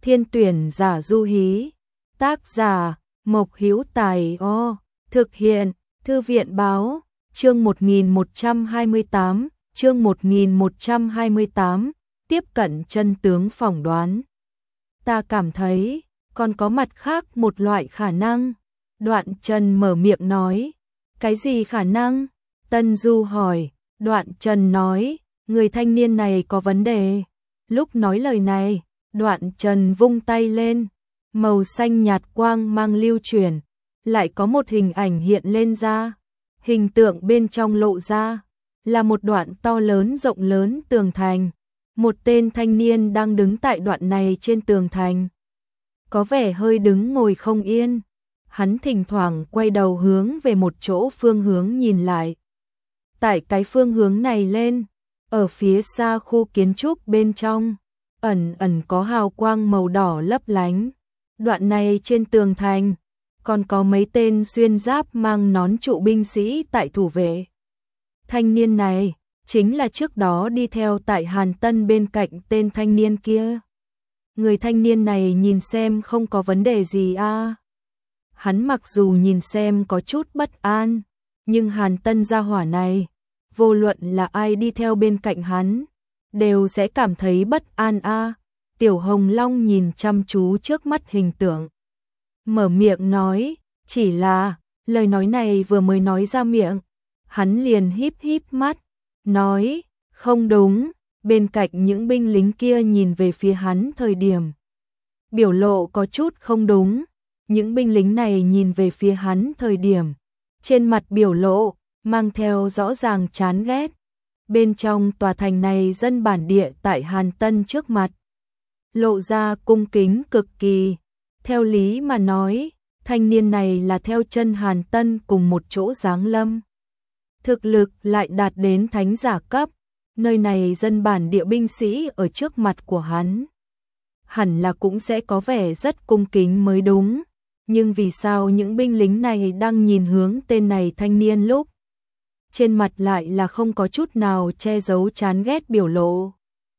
Thiên tuyển giả Du Hí. Tác giả Mộc Hữu Tài. Thực hiện Thư viện báo. Chương 1128, chương 1128, tiếp cận chân tướng phỏng đoán. Ta cảm thấy, còn có mặt khác một loại khả năng. Đoạn Trần mở miệng nói. Cái gì khả năng? Tân Du hỏi. Đoạn Trần nói, người thanh niên này có vấn đề. Lúc nói lời này, Đoạn Trần vung tay lên, màu xanh nhạt quang mang lưu chuyển, lại có một hình ảnh hiện lên ra. Hình tượng bên trong lộ ra là một đoạn to lớn rộng lớn tường thành. Một tên thanh niên đang đứng tại đoạn này trên tường thành. Có vẻ hơi đứng ngồi không yên. Hắn thỉnh thoảng quay đầu hướng về một chỗ phương hướng nhìn lại. Tại cái phương hướng này lên, ở phía xa khu kiến trúc bên trong, ẩn ẩn có hào quang màu đỏ lấp lánh. Đoạn này trên tường thành, còn có mấy tên xuyên giáp mang nón trụ binh sĩ tại thủ vệ. Thanh niên này, chính là trước đó đi theo tại Hàn Tân bên cạnh tên thanh niên kia. Người thanh niên này nhìn xem không có vấn đề gì à. Hắn mặc dù nhìn xem có chút bất an, nhưng Hàn Tân gia hỏa này, vô luận là ai đi theo bên cạnh hắn, đều sẽ cảm thấy bất an à. Tiểu Hồng Long nhìn chăm chú trước mắt hình tượng. Mở miệng nói, chỉ là, lời nói này vừa mới nói ra miệng, hắn liền híp híp mắt, nói, không đúng, bên cạnh những binh lính kia nhìn về phía hắn thời điểm. Biểu lộ có chút không đúng, những binh lính này nhìn về phía hắn thời điểm. Trên mặt biểu lộ, mang theo rõ ràng chán ghét. Bên trong tòa thành này dân bản địa tại Hàn Tân trước mặt. Lộ ra cung kính cực kỳ. Theo lý mà nói, thanh niên này là theo chân Hàn Tân cùng một chỗ giáng lâm. Thực lực lại đạt đến thánh giả cấp, nơi này dân bản địa binh sĩ ở trước mặt của hắn. Hẳn là cũng sẽ có vẻ rất cung kính mới đúng, nhưng vì sao những binh lính này đang nhìn hướng tên này thanh niên lúc? Trên mặt lại là không có chút nào che giấu chán ghét biểu lộ.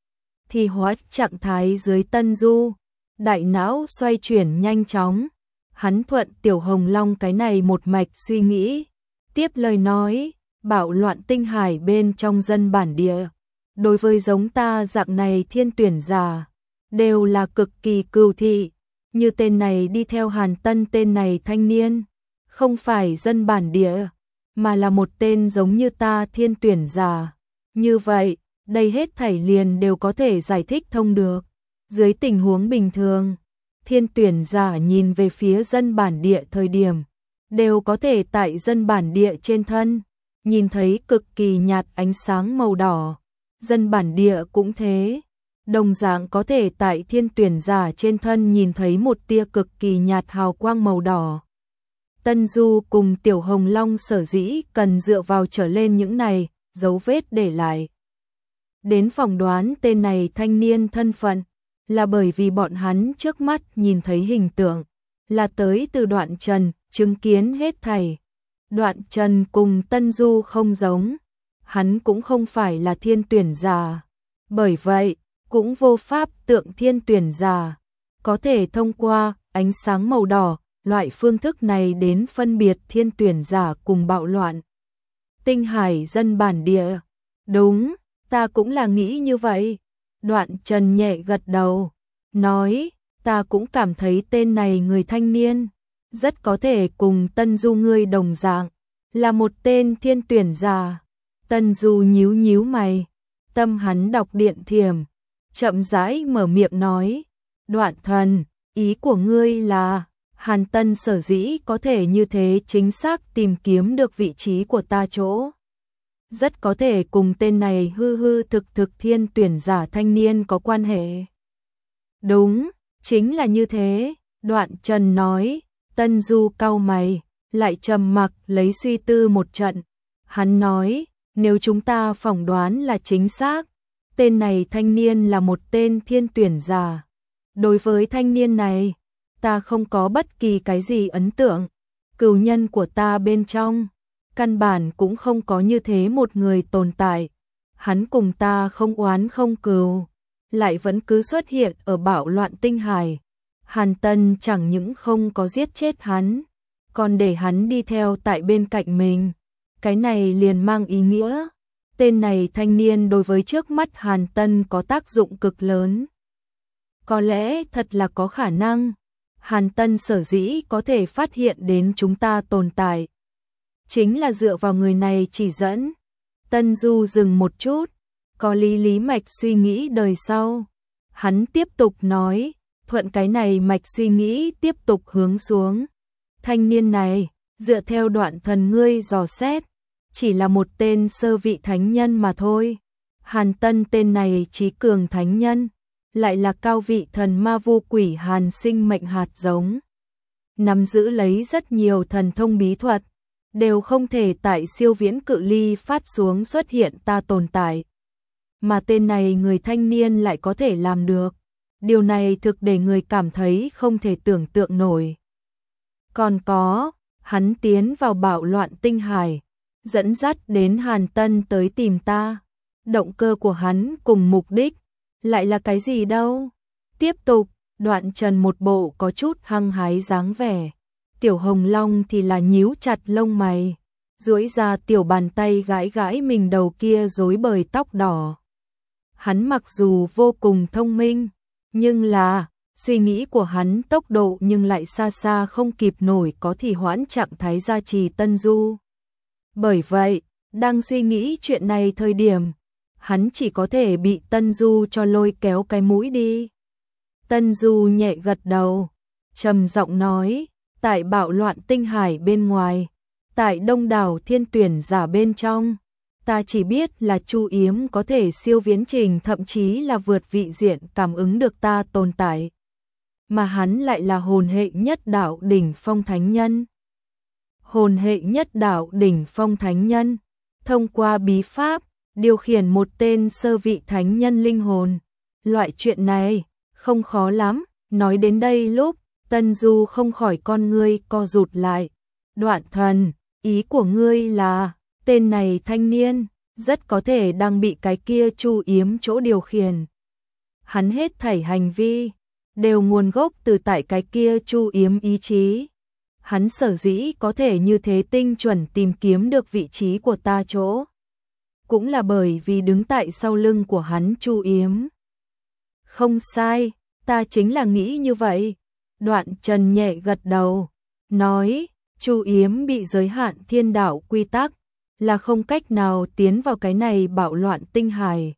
Thì hóa trạng thái dưới Tân Du. Đại não xoay chuyển nhanh chóng, hắn thuận Tiểu Hồng Long cái này một mạch suy nghĩ, tiếp lời nói, bạo loạn tinh hải bên trong dân bản địa, đối với giống ta dạng này thiên tuyển giả, đều là cực kỳ cừu thị, như tên này đi theo Hàn Tân tên này thanh niên, không phải dân bản địa, mà là một tên giống như ta thiên tuyển giả, như vậy, đây hết thảy liền đều có thể giải thích thông được. Dưới tình huống bình thường, thiên tuyển giả nhìn về phía dân bản địa thời điểm, đều có thể tại dân bản địa trên thân, nhìn thấy cực kỳ nhạt ánh sáng màu đỏ. Dân bản địa cũng thế, đồng dạng có thể tại thiên tuyển giả trên thân nhìn thấy một tia cực kỳ nhạt hào quang màu đỏ. Tân Du cùng Tiểu Hồng Long sở dĩ cần dựa vào trở lên những này, dấu vết để lại. Đến phỏng đoán tên này thanh niên thân phận, là bởi vì bọn hắn trước mắt nhìn thấy hình tượng, là tới từ Đoạn Trần, chứng kiến hết thảy. Đoạn Trần cùng Tân Du không giống, hắn cũng không phải là thiên tuyển giả, bởi vậy, cũng vô pháp tượng thiên tuyển giả, có thể thông qua ánh sáng màu đỏ, loại phương thức này đến phân biệt thiên tuyển giả cùng bạo loạn. Tinh hải dân bản địa, đúng, ta cũng là nghĩ như vậy. Đoạn Trần nhẹ gật đầu, nói, ta cũng cảm thấy tên này người thanh niên, rất có thể cùng Tân Du ngươi đồng dạng, là một tên thiên tuyển giả. Tân Du nhíu nhíu mày, tâm hắn đọc điện thiểm, chậm rãi mở miệng nói, Đoạn thần, ý của ngươi là, Hàn Tân sở dĩ có thể như thế chính xác tìm kiếm được vị trí của ta chỗ. Rất có thể cùng tên này hư hư thực thực thiên tuyển giả thanh niên có quan hệ. Đúng, chính là như thế, Đoạn Trần nói. Tân Du cau mày, lại trầm mặc lấy suy tư một trận. Hắn nói, nếu chúng ta phỏng đoán là chính xác, tên này thanh niên là một tên thiên tuyển giả. Đối với thanh niên này, ta không có bất kỳ cái gì ấn tượng. Cừu nhân của ta bên trong, căn bản cũng không có như thế một người tồn tại. Hắn cùng ta không oán không cừu, lại vẫn cứ xuất hiện ở bạo loạn tinh hải. Hàn Tân chẳng những không có giết chết hắn, còn để hắn đi theo tại bên cạnh mình. Cái này liền mang ý nghĩa, tên này thanh niên đối với trước mắt Hàn Tân có tác dụng cực lớn. Có lẽ thật là có khả năng, Hàn Tân sở dĩ có thể phát hiện đến chúng ta tồn tại, chính là dựa vào người này chỉ dẫn. Tân Du dừng một chút, có Lý mạch suy nghĩ đời sau. Hắn tiếp tục nói, thuận cái này mạch suy nghĩ tiếp tục hướng xuống. Thanh niên này, dựa theo đoạn thần ngươi dò xét, chỉ là một tên sơ vị thánh nhân mà thôi. Hàn Tân tên này trí cường thánh nhân, lại là cao vị thần ma vô quỷ Hàn sinh mệnh hạt giống. Nắm giữ lấy rất nhiều thần thông bí thuật, đều không thể tại siêu viễn cự ly phát xuống xuất hiện ta tồn tại. Mà tên này người thanh niên lại có thể làm được. Điều này thực để người cảm thấy không thể tưởng tượng nổi. Còn có, hắn tiến vào bạo loạn tinh hải, dẫn dắt đến Hàn Tân tới tìm ta. Động cơ của hắn cùng mục đích, lại là cái gì đâu? Tiếp tục, Đoạn Trần một bộ có chút hăng hái dáng vẻ. Tiểu Hồng Long thì là nhíu chặt lông mày, duỗi ra tiểu bàn tay gãi gãi mình đầu kia rối bời tóc đỏ. Hắn mặc dù vô cùng thông minh, nhưng là, suy nghĩ của hắn tốc độ nhưng lại xa xa không kịp nổi có thì hoãn trạng thái gia trì Tân Du. Bởi vậy, đang suy nghĩ chuyện này thời điểm, hắn chỉ có thể bị Tân Du cho lôi kéo cái mũi đi. Tân Du nhẹ gật đầu, trầm giọng nói, tại bạo loạn tinh hải bên ngoài, tại đông đảo thiên tuyển giả bên trong, ta chỉ biết là Chu Yếm có thể siêu viễn trình thậm chí là vượt vị diện cảm ứng được ta tồn tại. Mà hắn lại là hồn hệ nhất đạo đỉnh phong thánh nhân. Hồn hệ nhất đạo đỉnh phong thánh nhân, thông qua bí pháp, điều khiển một tên sơ vị thánh nhân linh hồn. Loại chuyện này, không khó lắm, nói đến đây lúc, Tân Du không khỏi con ngươi co rụt lại. Đoạn thần, ý của ngươi là, tên này thanh niên, rất có thể đang bị cái kia Chu Yếm chỗ điều khiển. Hắn hết thảy hành vi, đều nguồn gốc từ tại cái kia Chu Yếm ý chí. Hắn sở dĩ có thể như thế tinh chuẩn tìm kiếm được vị trí của ta chỗ, cũng là bởi vì đứng tại sau lưng của hắn Chu Yếm. Không sai, ta chính là nghĩ như vậy. Đoạn Trần nhẹ gật đầu, nói, Chu Yếm bị giới hạn thiên đạo quy tắc, là không cách nào tiến vào cái này bạo loạn tinh hải.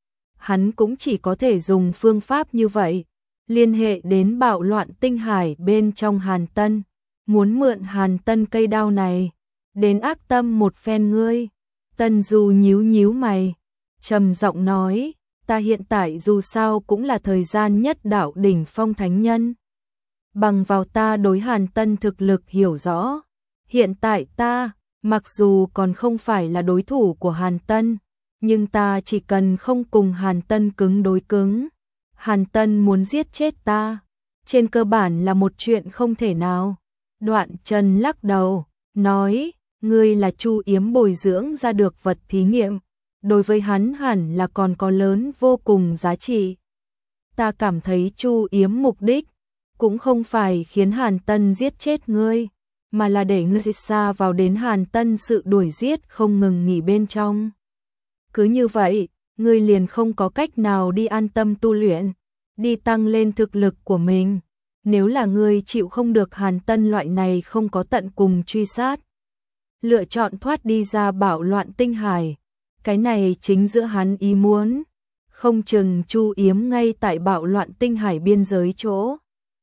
Hắn cũng chỉ có thể dùng phương pháp như vậy, liên hệ đến bạo loạn tinh hải bên trong Hàn Tân, muốn mượn Hàn Tân cây đao này, đến ác tâm một phen ngươi. Tân Du nhíu mày, trầm giọng nói, ta hiện tại dù sao cũng là thời gian nhất đạo đỉnh phong thánh nhân. Bằng vào ta đối Hàn Tân thực lực hiểu rõ, hiện tại ta, mặc dù còn không phải là đối thủ của Hàn Tân, nhưng ta chỉ cần không cùng Hàn Tân cứng đối cứng, Hàn Tân muốn giết chết ta, trên cơ bản là một chuyện không thể nào. Đoạn Trần lắc đầu, nói, ngươi là Chu Yếm bồi dưỡng ra được vật thí nghiệm, đối với hắn hẳn là còn có lớn vô cùng giá trị. Ta cảm thấy Chu Yếm mục đích, cũng không phải khiến Hàn Tân giết chết ngươi, mà là để ngươi xa vào đến Hàn Tân sự đuổi giết không ngừng nghỉ bên trong. Cứ như vậy, ngươi liền không có cách nào đi an tâm tu luyện, đi tăng lên thực lực của mình. Nếu là ngươi chịu không được Hàn Tân loại này không có tận cùng truy sát, lựa chọn thoát đi ra bạo loạn tinh hải, cái này chính giữa hắn ý muốn, không chừng Chu Yếm ngay tại bạo loạn tinh hải biên giới chỗ,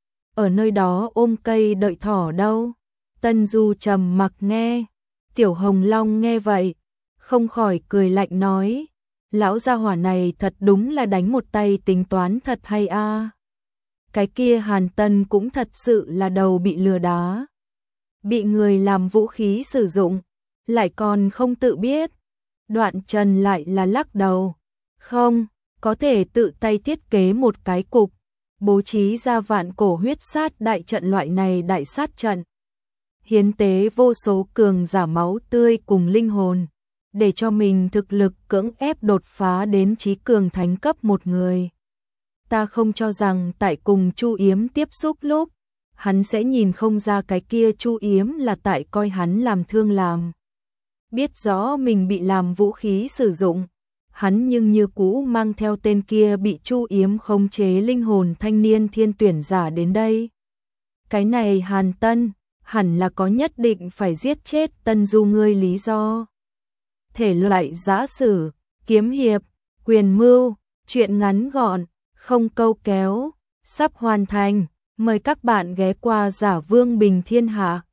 ở nơi đó ôm cây đợi thỏ đâu. Tân Du trầm mặc nghe, Tiểu Hồng Long nghe vậy, không khỏi cười lạnh nói, lão gia hỏa này thật đúng là đánh một tay tính toán thật hay a. Cái kia Hàn Tân cũng thật sự là đầu bị lừa đá, bị người làm vũ khí sử dụng, lại còn không tự biết. Đoạn Trần lại là lắc đầu, không, có thể tự tay thiết kế một cái cục, bố trí ra vạn cổ huyết sát đại trận loại này đại sát trận, hiến tế vô số cường giả máu tươi cùng linh hồn, để cho mình thực lực cưỡng ép đột phá đến trí cường thánh cấp một người. ta không cho rằng tại cùng Chu Yếm tiếp xúc lúc, hắn sẽ nhìn không ra cái kia Chu Yếm là tại coi hắn làm thương làm. Biết rõ mình bị làm vũ khí sử dụng, hắn nhưng như cũ mang theo tên kia bị Chu Yếm khống chế linh hồn thanh niên thiên tuyển giả đến đây. Cái này Hàn Tân, hẳn là có nhất định phải giết chết Tân Du ngươi lý do. Thể loại giã sử, kiếm hiệp, quyền mưu, truyện ngắn gọn, không câu kéo, sắp hoàn thành. Mời các bạn ghé qua Giả Vương Bình Thiên Hạ.